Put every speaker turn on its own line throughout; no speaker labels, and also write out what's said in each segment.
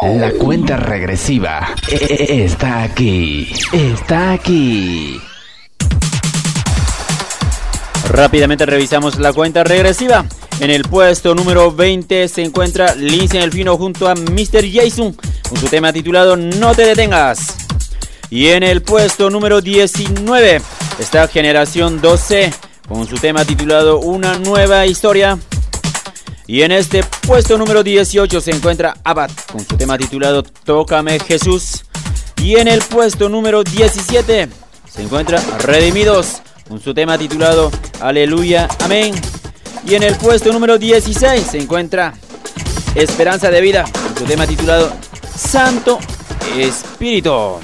La cuenta regresiva está aquí. Está aquí.
Rápidamente revisamos la cuenta regresiva. En el puesto número 20 se encuentra Lindsay Delfino junto a Mr. Jason con su tema titulado No te detengas. Y en el puesto número 19 está Generación 12 con su tema titulado Una nueva historia. Y en este puesto número 18 se encuentra Abad con su tema titulado Tócame Jesús. Y en el puesto número 17 se encuentra Redimidos con su tema titulado Aleluya, Amén. Y en el puesto número 16 se encuentra Esperanza de Vida con su tema titulado Santo Espíritu.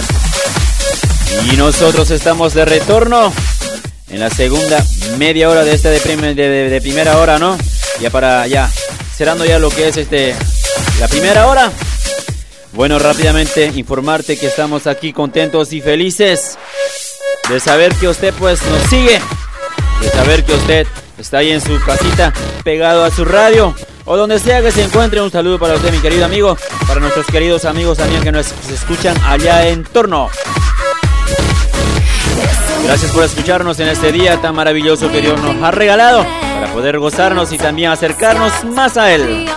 Y nosotros estamos de retorno en la segunda media hora de esta de primera hora, ¿no? Ya cerrando ya lo que es la primera hora. Bueno, rápidamente informarte que estamos aquí contentos y felices de saber que usted pues nos sigue, de saber que usted está ahí en su casita pegado a su radio o donde sea que se encuentre. Un saludo para usted, mi querido amigo, para nuestros queridos amigos también que nos escuchan allá en torno. Gracias por escucharnos en este día tan maravilloso que Dios nos ha regalado para poder gozarnos y también acercarnos más a Él.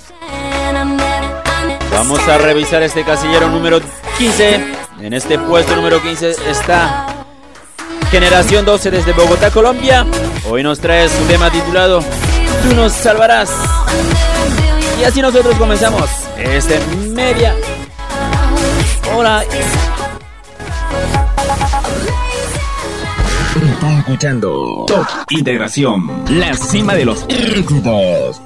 Vamos a revisar este casillero número 15. En este puesto número 15 está Generación 12 desde Bogotá, Colombia. Hoy nos trae su tema titulado Tú nos salvarás. Y así nosotros comenzamos media hora.
Está escuchando Top Integración, la cima de los éxitos.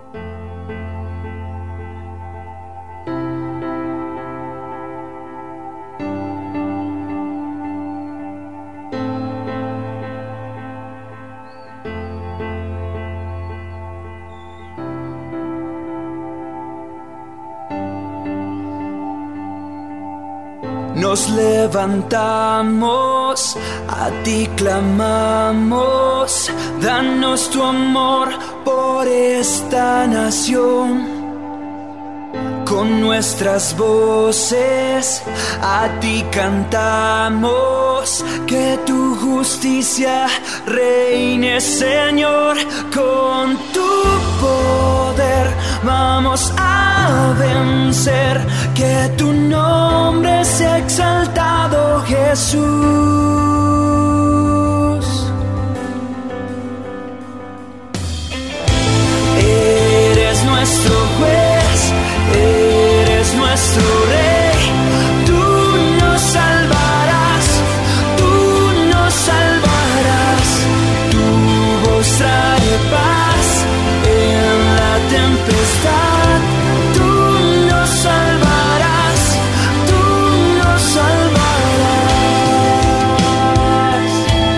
Nos levantamos, a ti clamamos, danos tu amor por esta nación. Con nuestras voces a ti cantamos, que tu justicia reine, Señor. Con tu poder vamos a vencer, que tu nombre sea exaltado, Jesús. Eres nuestro juez, eres nuestro rey, tú nos salvarás, tú nos salvarás, tu voz trae paz en la tempestad, tú nos salvarás, tú nos salvarás.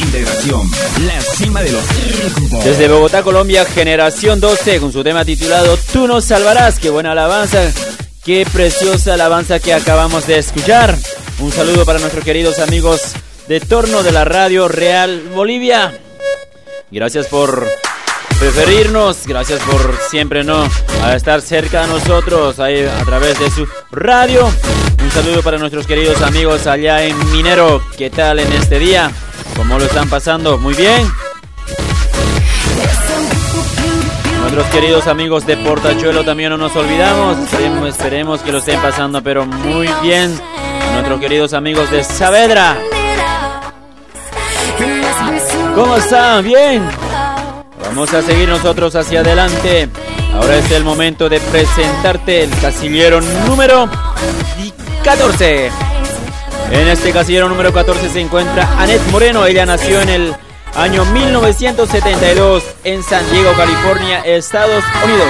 Integración, la cima de los éxitos.
Desde Bogotá, Colombia, Generación 12, con su tema titulado Tú nos salvarás. Qué buena alabanza, qué preciosa alabanza que acabamos de escuchar. Un saludo para nuestros queridos amigos de Torno de la Radio Real Bolivia. Gracias por preferirnos, gracias por siempre estar cerca de nosotros ahí a través de su radio. Un saludo para nuestros queridos amigos allá en Minero. ¿Qué tal en este día? ¿Cómo lo están pasando? Muy bien. Nuestros queridos amigos de Portachuelo también no nos olvidamos. Esperemos que lo estén pasando pero muy bien. Nuestros queridos amigos de Saavedra. ¿Cómo están? Bien. Vamos a seguir nosotros hacia adelante. Ahora es el momento de presentarte el casillero número 14. En este casillero número 14 se encuentra Annette Moreno. Ella nació en el año 1972 en San Diego, California, Estados Unidos.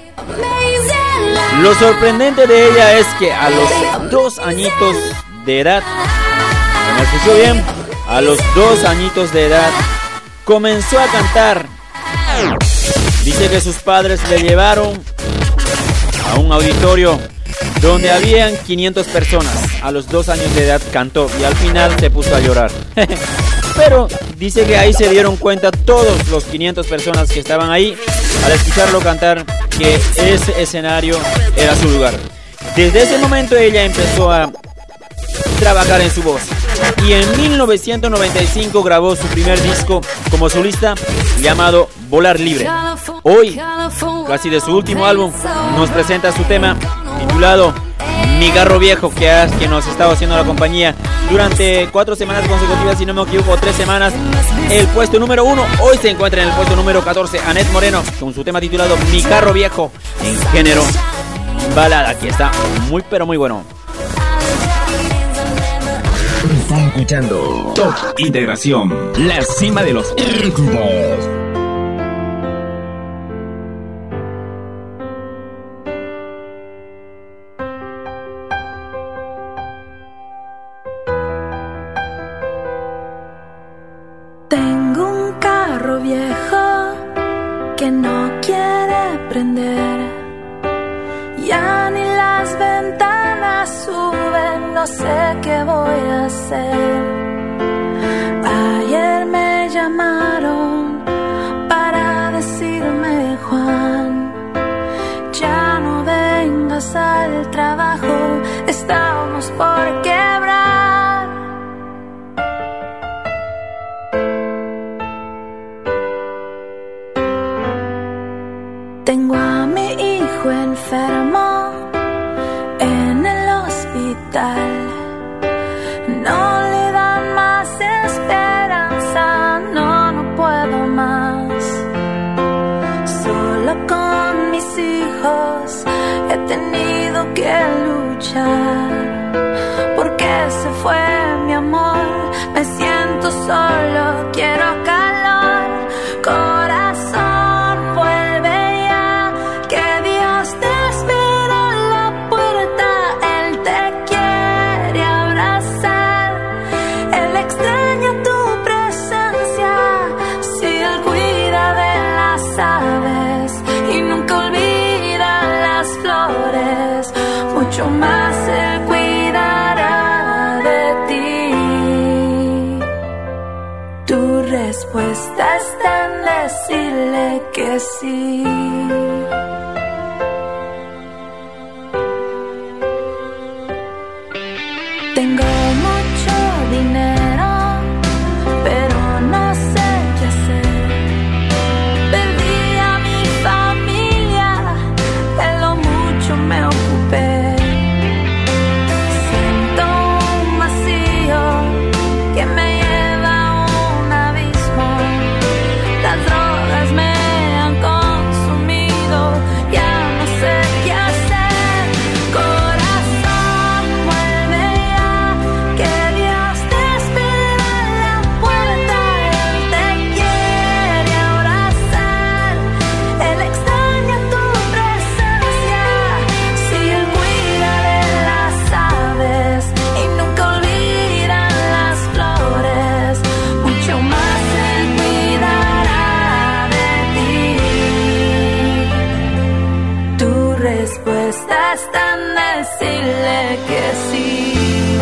Lo sorprendente de ella es que a los 2 añitos de edad, ¿me escuchó bien? A los 2 añitos de edad comenzó a cantar. Dice que sus padres le llevaron a un auditorio donde habían 500 personas. A los 2 años de edad cantó y al final se puso a llorar. Pero dice que ahí se dieron cuenta todos los 500 personas que estaban ahí al escucharlo cantar que ese escenario era su lugar. Desde ese momento ella empezó a trabajar en su voz y en 1995 grabó su primer disco como solista llamado Volar Libre. Hoy, casi de su último álbum, nos presenta su tema titulado Mi Carro Viejo, que nos ha estado haciendo la compañía durante 4 semanas consecutivas, si no me equivoco, 3 semanas. El puesto número 1, hoy se encuentra en el puesto número 14, Annette Moreno, con su tema titulado Mi Carro Viejo, en género balada. Aquí está, muy pero muy bueno.
Están escuchando Top Integración, la cima de los éxitos.
Tengo un carro viejo que no quiere prender. Ya ni las ventanas suben, no sé qué voy a hacer. Ayer me llamaron para decirme, Juan, ya no vengas al trabajo, estamos por quebrar. Tengo a mi hijo enfermo en el hospital. No le dan más esperanza, no puedo más. Solo con mis hijos he tenido que luchar. Porque se fue mi amor, me siento solo, quiero calor. Corazón, vuelve ya, que Dios te espera en la puerta. Él te quiere abrazar, Él extraña tu presencia. Si Él cuida de las aves y nunca olvida las flores, mucho más Él cuidará de ti. Tu respuesta está en decirle que sí. Tengo mucho dinero, pero no sé qué hacer. Perdí a mi familia, de lo mucho me ocupé. Siento un vacío que me lleva a un abismo. Las drogas me han consumido respuesta está en decirle que sí.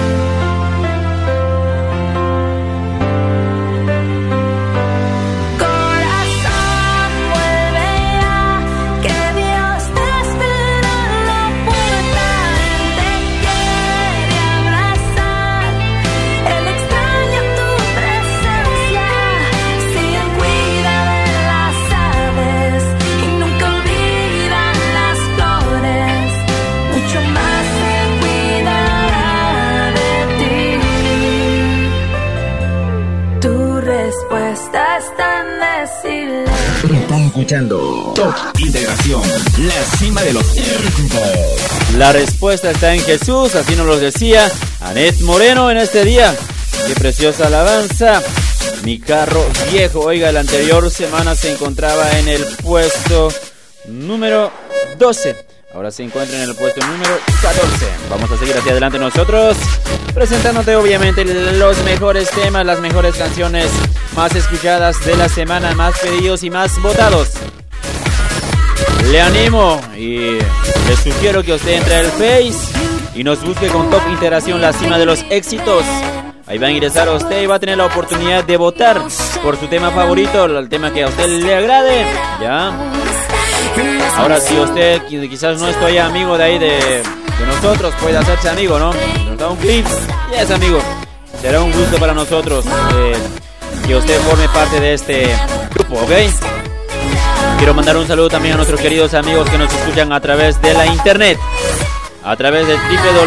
Están escuchando Top Integración, la cima de los éxitos.
La respuesta está en Jesús, así nos lo decía Anet Moreno en este día. Qué preciosa alabanza. Mi carro viejo. Oiga, la anterior semana se encontraba en el puesto número 12. Ahora se encuentra en el puesto número 14. Vamos a seguir hacia adelante nosotros, presentándote obviamente los mejores temas, las mejores canciones más escuchadas de la semana, más pedidos y más votados. Le animo y le sugiero que usted entre al Face y nos busque con Top Integración, la cima de los éxitos. Ahí va a ingresar a usted y va a tener la oportunidad de votar por su tema favorito, el tema que a usted le agrade. ¿Ya? Ahora, si usted quizás no estoy amigo de ahí de nosotros, puede hacerse amigo, ¿no? Nos da un clip y es amigo. Será un gusto para nosotros que usted forme parte de este grupo, ¿ok? Quiero mandar un saludo también a nuestros queridos amigos que nos escuchan a través de la internet, a través de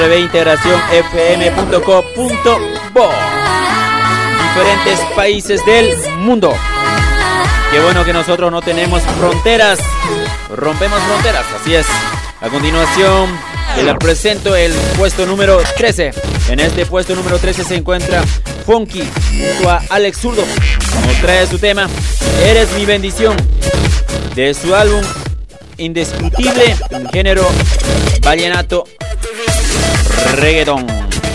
www.integracionfm.co.bo, diferentes países del mundo. Qué bueno que nosotros no tenemos fronteras, rompemos fronteras, así es. A continuación, le presento el puesto número 13. En este puesto número 13 se encuentra Funky junto a Alex Zurdo. Nos trae su tema Eres mi bendición, de su álbum indiscutible en género vallenato reggaetón.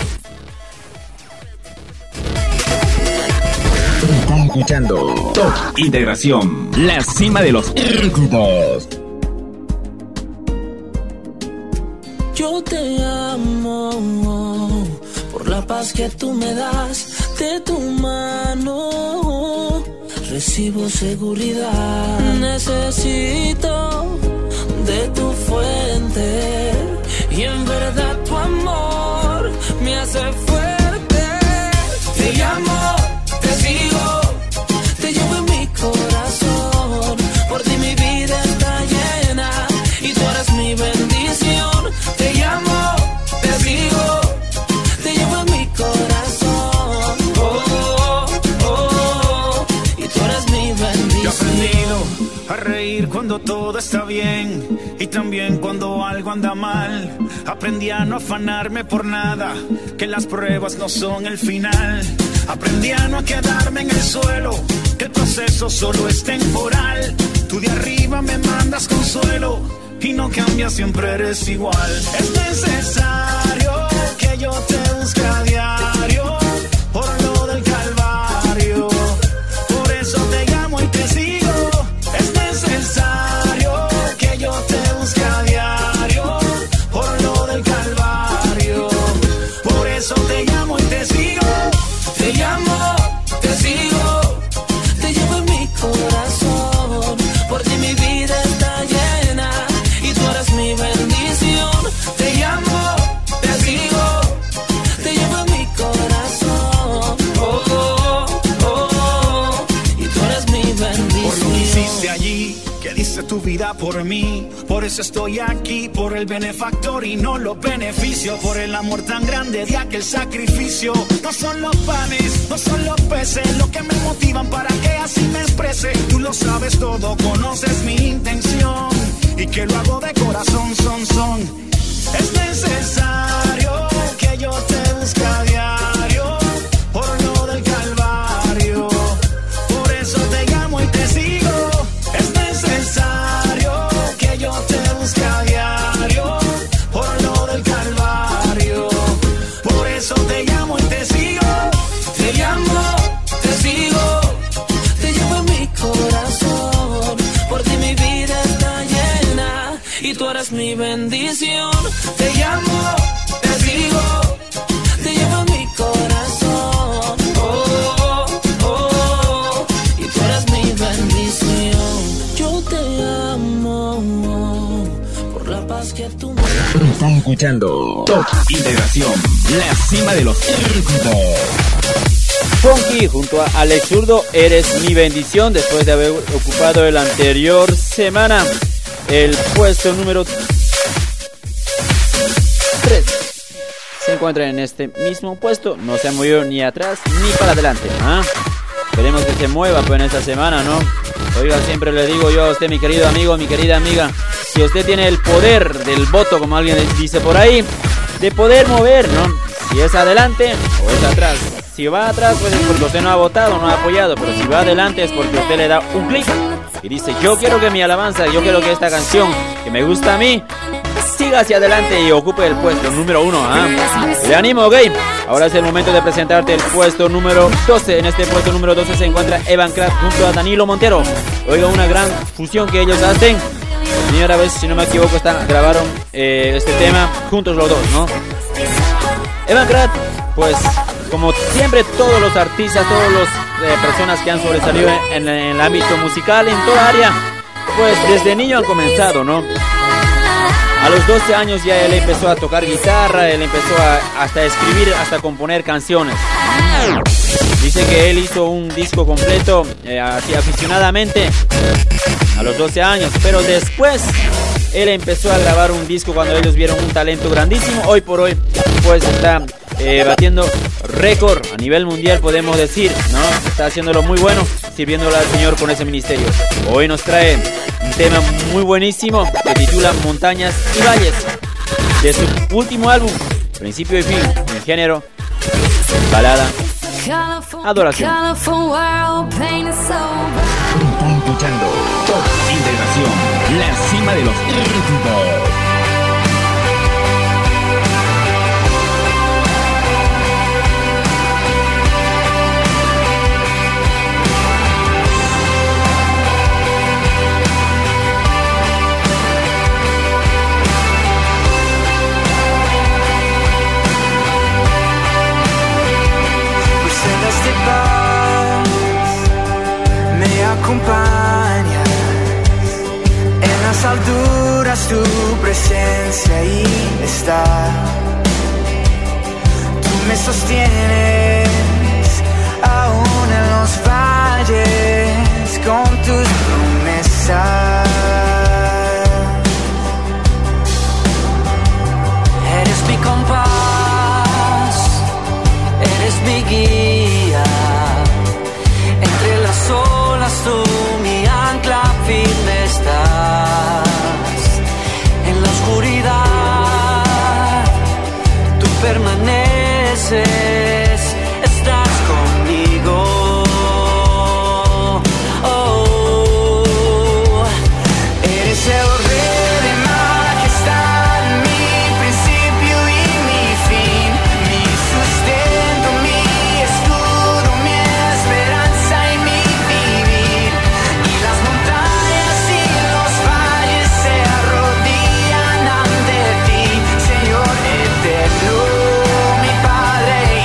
Están escuchando Top Integración, la cima de los éxitos.
Yo te amo por la paz que tú me das. De tu mano recibo seguridad. Necesito de tu fuente y en verdad tu amor me hace fuerte. Te llamo, te sigo, te llevo en mi corazón. Por ti mi vida está llena y tú eres mi bendición. Te llamo, te sigo, te llevo en mi corazón. Oh, oh, oh, y tú eres mi bendición.
Yo he aprendido a reír cuando todo está bien y también cuando algo anda mal. Aprendí a no afanarme por nada, que las pruebas no son el final. Aprendí a no quedarme en el suelo, que el proceso solo es temporal. Tú de arriba me mandas consuelo y no cambias, siempre eres igual. Es necesario que yo te busque a diario por lo del calvario. Por eso te llamo y te sigo. Es necesario que yo te busque a diario por lo del calvario. Por eso te llamo y te sigo. Te llamo, te sigo, te llevo en mi corazón. Por ti mi vida está llena y tú eres mi bendición. Te llamo, te sigo, te llevo en mi corazón. Oh, oh, oh, oh, y tú eres mi bendición. Por lo que hiciste allí, que diste tu vida por mí. Por eso estoy aquí, por el benefactor y no los beneficios. Por el amor tan grande de aquel sacrificio. No son los panes, no son los peces lo que me motivan para que así me exprese. Tú lo sabes todo, conoces mi intención y que lo hago de corazón, son. Es necesario que yo te busque a diario por lo del calvario. Por eso te llamo y te sigo. Es necesario que yo te busque a diario por lo del calvario. Por eso te llamo y te sigo. Te llamo, te sigo, te llevo en mi corazón. Por ti mi vida está llena y
tú eres mi bendición. Te llamo, te digo, te llevo en mi corazón. Oh, oh, oh, y tú eres mi bendición. Yo te amo por la paz que tú me das.
Están escuchando Top Integración, la cima de los éxitos.
Funky junto a Alex Zurdo, Eres mi bendición, después de haber ocupado el anterior semana el puesto número 3. Se encuentra en este mismo puesto, no se ha movido ni atrás ni para adelante. Esperemos que se mueva pues en esta semana, ¿no? Oiga, siempre le digo yo a usted, mi querido amigo, mi querida amiga, si usted tiene el poder del voto, como alguien dice por ahí, de poder mover, ¿no? Si es adelante o es atrás. Si va atrás, pues es porque usted no ha votado, no ha apoyado. Pero si va adelante es porque usted le da un clic y dice, yo quiero que mi alabanza, yo quiero que esta canción que me gusta a mí siga hacia adelante y ocupe el puesto número 1. Le animo, ok. Ahora es el momento de presentarte el puesto número 12. En este puesto número 12 se encuentra Evan Kraft junto a Danilo Montero. Oiga, una gran fusión que ellos hacen. Por primera vez, si no me equivoco, grabaron este tema juntos los dos, ¿no? Evan Kraft, pues como siempre, todos los artistas, todas las personas que han sobresalido en el ámbito musical, en toda área, pues desde niño han comenzado, ¿no? A los 12 años ya él empezó a tocar guitarra, él empezó hasta escribir, hasta componer canciones. Dice que él hizo un disco completo, así aficionadamente, a los 12 años, pero después él empezó a grabar un disco cuando ellos vieron un talento grandísimo. Hoy por hoy, pues está batiendo récord a nivel mundial, podemos decir, ¿no? Está haciéndolo muy bueno, sirviéndole al Señor con ese ministerio. Hoy nos trae un tema muy buenísimo que titula Montañas y Valles, de su último álbum, Principio y Fin, en el género balada, adoración.
Están escuchando Top Integración, la cima de los éxitos.
Me acompañas en las alturas, tu presencia ahí está. Tú me sostienes aún en los valles con tus promesas. Eres mi compás, eres mi guía. Entre las olas tú mi ancla firme estás. En la oscuridad tú permaneces, estás conmigo. Oh, eres el rey de majestad, mi principio y mi fin, mi sustento, mi escudo, mi esperanza y mi vivir. Y las montañas y los valles se arrodillan ante ti, Señor eterno, mi Padre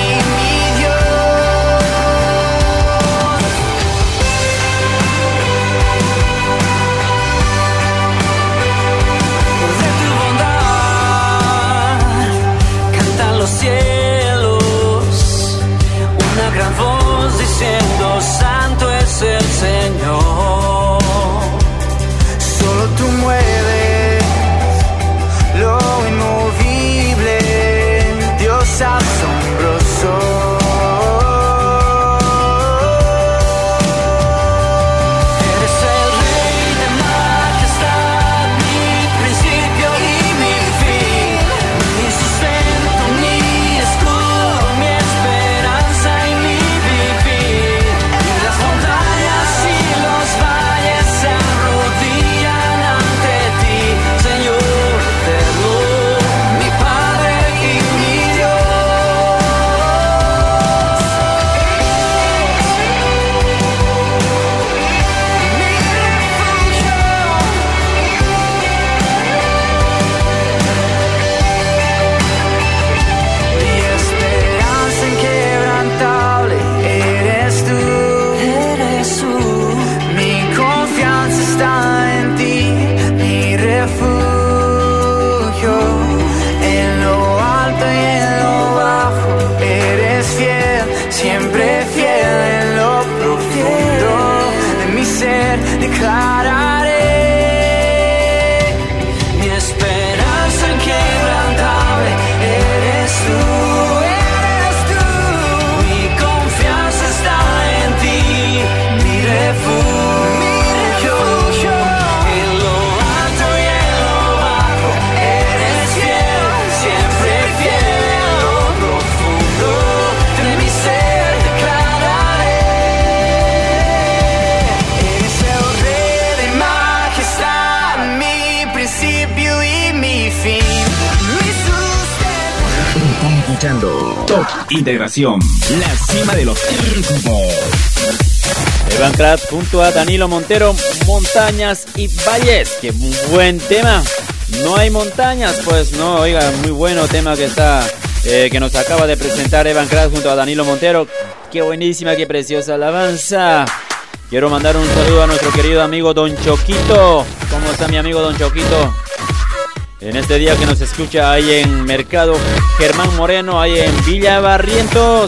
fin, mi sustento.
Están escuchando Top Integración, la cima de los éxitos.
Evan Kratz junto a Danilo Montero, Montañas y Valles. Qué buen tema. No hay montañas, pues no, oiga, muy bueno tema que nos acaba de presentar Evan Kratz junto a Danilo Montero. Qué buenísima, qué preciosa alabanza. Quiero mandar un saludo a nuestro querido amigo Don Choquito. ¿Cómo está mi amigo Don Choquito? En este día que nos escucha ahí en Mercado Germán Moreno, ahí en Villa Barrientos.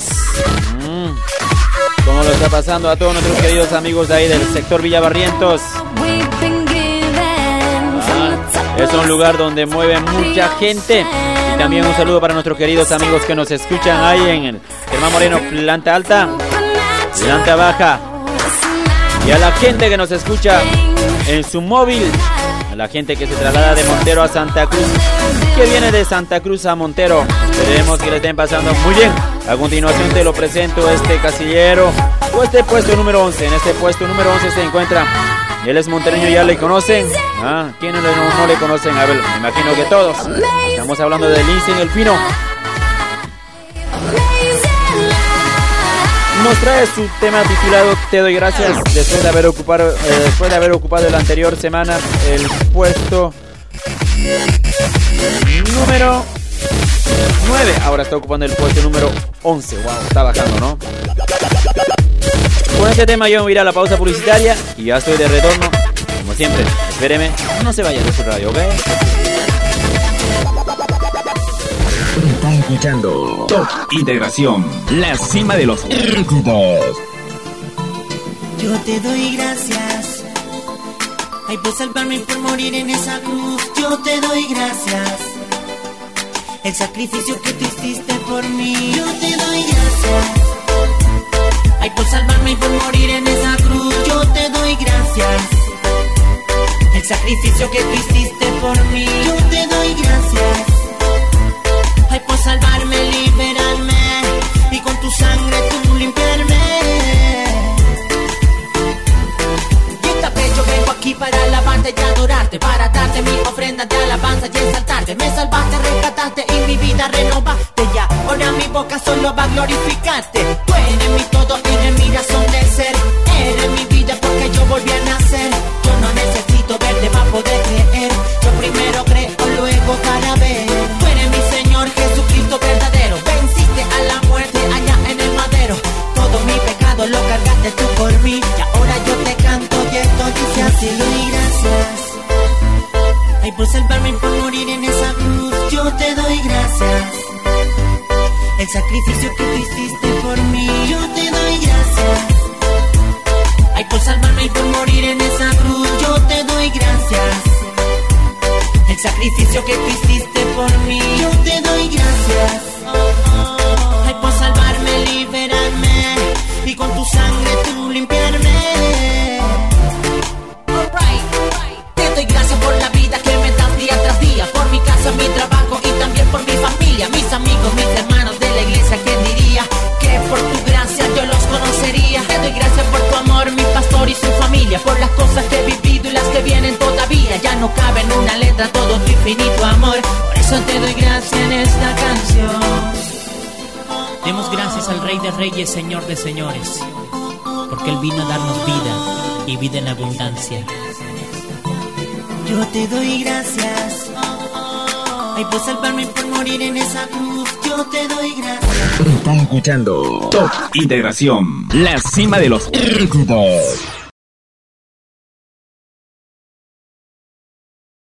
¿Cómo lo está pasando a todos nuestros queridos amigos de ahí del sector Villa Barrientos? Es un lugar donde mueve mucha gente. Y también un saludo para nuestros queridos amigos que nos escuchan ahí en el Germán Moreno, planta alta, planta baja. Y a la gente que nos escucha en su móvil, a la gente que se traslada de Montero a Santa Cruz, que viene de Santa Cruz a Montero. Esperemos que le estén pasando muy bien. A continuación te lo presento este casillero o este puesto número 11. En este puesto número 11 se encuentra, él es montereño, ya le conocen. ¿Quiénes no le conocen? A ver, me imagino que todos. Estamos hablando de Lince en el Pino. Nos trae su tema titulado Te doy gracias, después de haber ocupado la anterior semana el puesto número 9. Ahora está ocupando el puesto número 11. Wow, está bajando, ¿no? Con este tema yo me voy a ir a la pausa publicitaria y ya estoy de retorno. Como siempre, espéreme, no se vaya de su radio, ¿ok?
Están escuchando Top Integración, la cima de los éxitos.
Yo te doy gracias, ay, por salvarme y por morir en esa cruz. Yo te doy gracias, el sacrificio que tú hiciste por mí. Yo te doy gracias, ay, por salvarme y por morir en esa cruz. Yo te doy gracias, el sacrificio que tú hiciste por mí. Yo te doy gracias, ay, por salvarme, liberarme y con tu sangre tú limpiarme. Y esta vez yo vengo aquí para alabarte y adorarte, para darte mi ofrenda de alabanza y exaltarte. Me salvaste, rescataste y mi vida renovaste ya. Ahora mi boca solo va a glorificarte. Tú eres mi todo, eres mi razón de ser. Eres mi vida porque yo volví a nacer. Yo no necesito verte para poder creer. Yo primero creo, luego para ver. Tú eres mi Señor Jesucristo verdadero. Venciste a la muerte allá en el madero. Todo mi pecado lo cargaste tú por mí. Y ahora yo te canto y esto dice así. Te doy gracias, ay, por salvarme y por morir en esa cruz. Yo te doy gracias, el sacrificio que tú hiciste por mí. Yo te doy gracias, ay, por salvarme y por morir en esa cruz. Yo te doy gracias, el sacrificio que tú hiciste por mí. Yo te doy gracias, ay, por salvarme, liberarme y con tu sangre tú limpiarme. Te doy gracias por la vida que me das día tras día, por mi casa, mi trabajo y también por mi familia, mis amigos, mis hermanos de la iglesia. ¿Quién diría que por tu gracia yo los conocería? Te doy gracias por tu amor, mi pastor y su familia, por las cosas que he vivido y las que vienen todavía. Ya no cabe en una letra todo tu infinito amor, por eso te doy gracias en esta canción.
Demos gracias al Rey de Reyes, Señor de Señores, porque Él vino a darnos vida y vida en abundancia.
Yo te doy gracias, ay, por salvarme y por morir en esa cruz. Yo te doy gracias.
Están escuchando Top Integración, la cima de los éxitos.